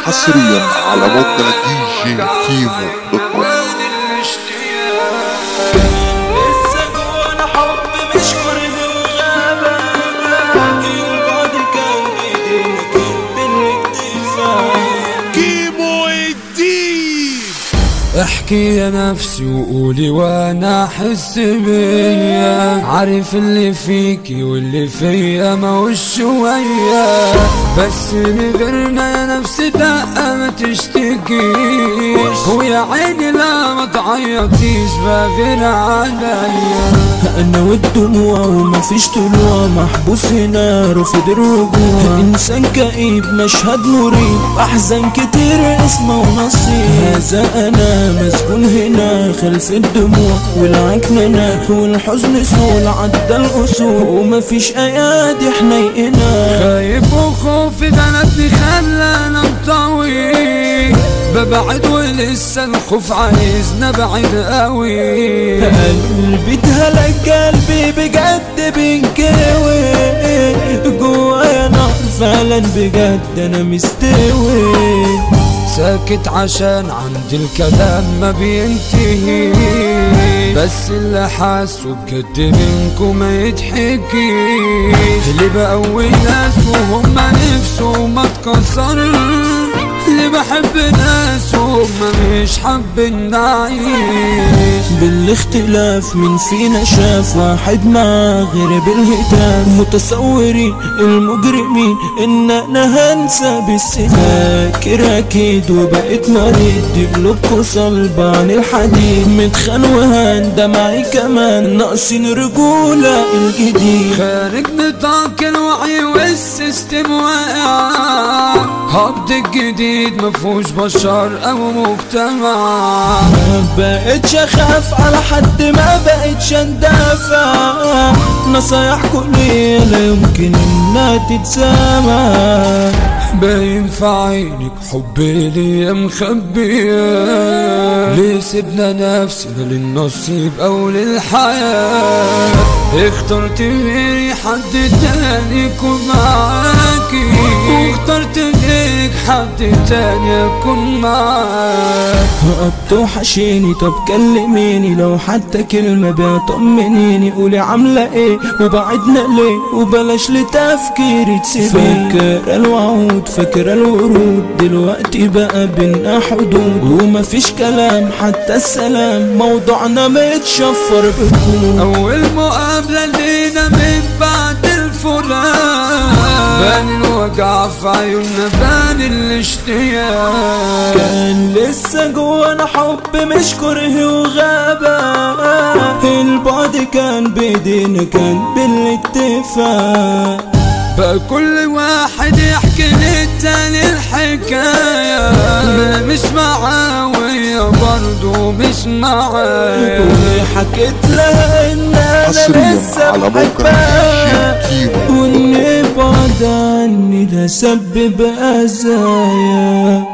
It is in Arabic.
حصريا على موقع دي جي كيمو دوت كوم. لسه جوانا حب مش كره وغابة، البعد كان بيدينا كان بالاكتفاء. كيمو الدين احكي يا نفسي وقولي وانا احس بيا، عارف اللي فيكي واللي فيا ما شوية، بس من غيرنا يا نفسي لا ما تشتكيش، ويا عيني لا ما تعيطيش بغير عليا. انا والدموع ومفيش طلوع، محبوس هنا رافض الرجوع، انسان كئيب مشهد مريب، احزان كتير اسمه ونصيب. هذا انا مسكون هنا خلف الدموع والعكننة والحزن سول عدى الاصول، ومفيش ايادي حنيقنا. خايف وخوفي غلبني خلانا مطوي، ببعد ولسه الخوف عايزنا بعيد قوي. قلبي اتهلك قلبي بجد بينكوي، جوايا نار فعلا بجد انا مستوي. ساكت عشان عندي الكلام ما بينتهي، بس اللي حاسه بجد منكم ما يتحكيش. اللي بقوي ناس وهم نفسهم ما اتكسر، اللي بحب ناس وهم مش حابين نعيش. بالاختلاف من فينا شاف واحد معاه غير بالهتاف، متصورين المجرمين ان انا هنسى بالسنين. فاكر اكيد وبقيت مريض، دي قلوبكوا صلبة عن الحديد، متخان وهان معي كمان ناقصين رجولة الجديد. خارج نطاق الوعي والسيستم واقع، هبط الجديد مفهوش بشر او مجتمع. ما بقتش اخاف على حد، ما بقتش اندافع، نصايح كلية لا يمكن انها تتسامع. باين في عينك حبي ليا مخبية، ليه سيبنا نفسنا للنصيب او للحياة؟ اخترت غيري حد تاني يكون معاكي، واخترت غيرك حد تاني يكون معاك. توحشيني طب كلميني، لو حتى كلمة بطمنيني، قولي عاملة ايه وبعدنا ليه، وبلاش لتفكيري تسيبيني. فاكرة الوعود فاكرة الورود، دلوقتي بقى بينا حدود، ومفيش كلام حتى السلام، موضوعنا متشفر بكون. اول مقابلة لينا من بعد الفراق، بان الوجع في عيوننا بان الاشتياق. كان لسه جوانا حب مش كره وغابة، البعد كان بايدينا كان بالاتفاق. بقى كل واحد يحكي للتاني الحكاية، انا مش معاه وهي برضه مش معايا، وحكيت لها ان انا حصريا لسه على موقع بحبها، دي جي كيمو. وان بعد عني ده سبب اذايا.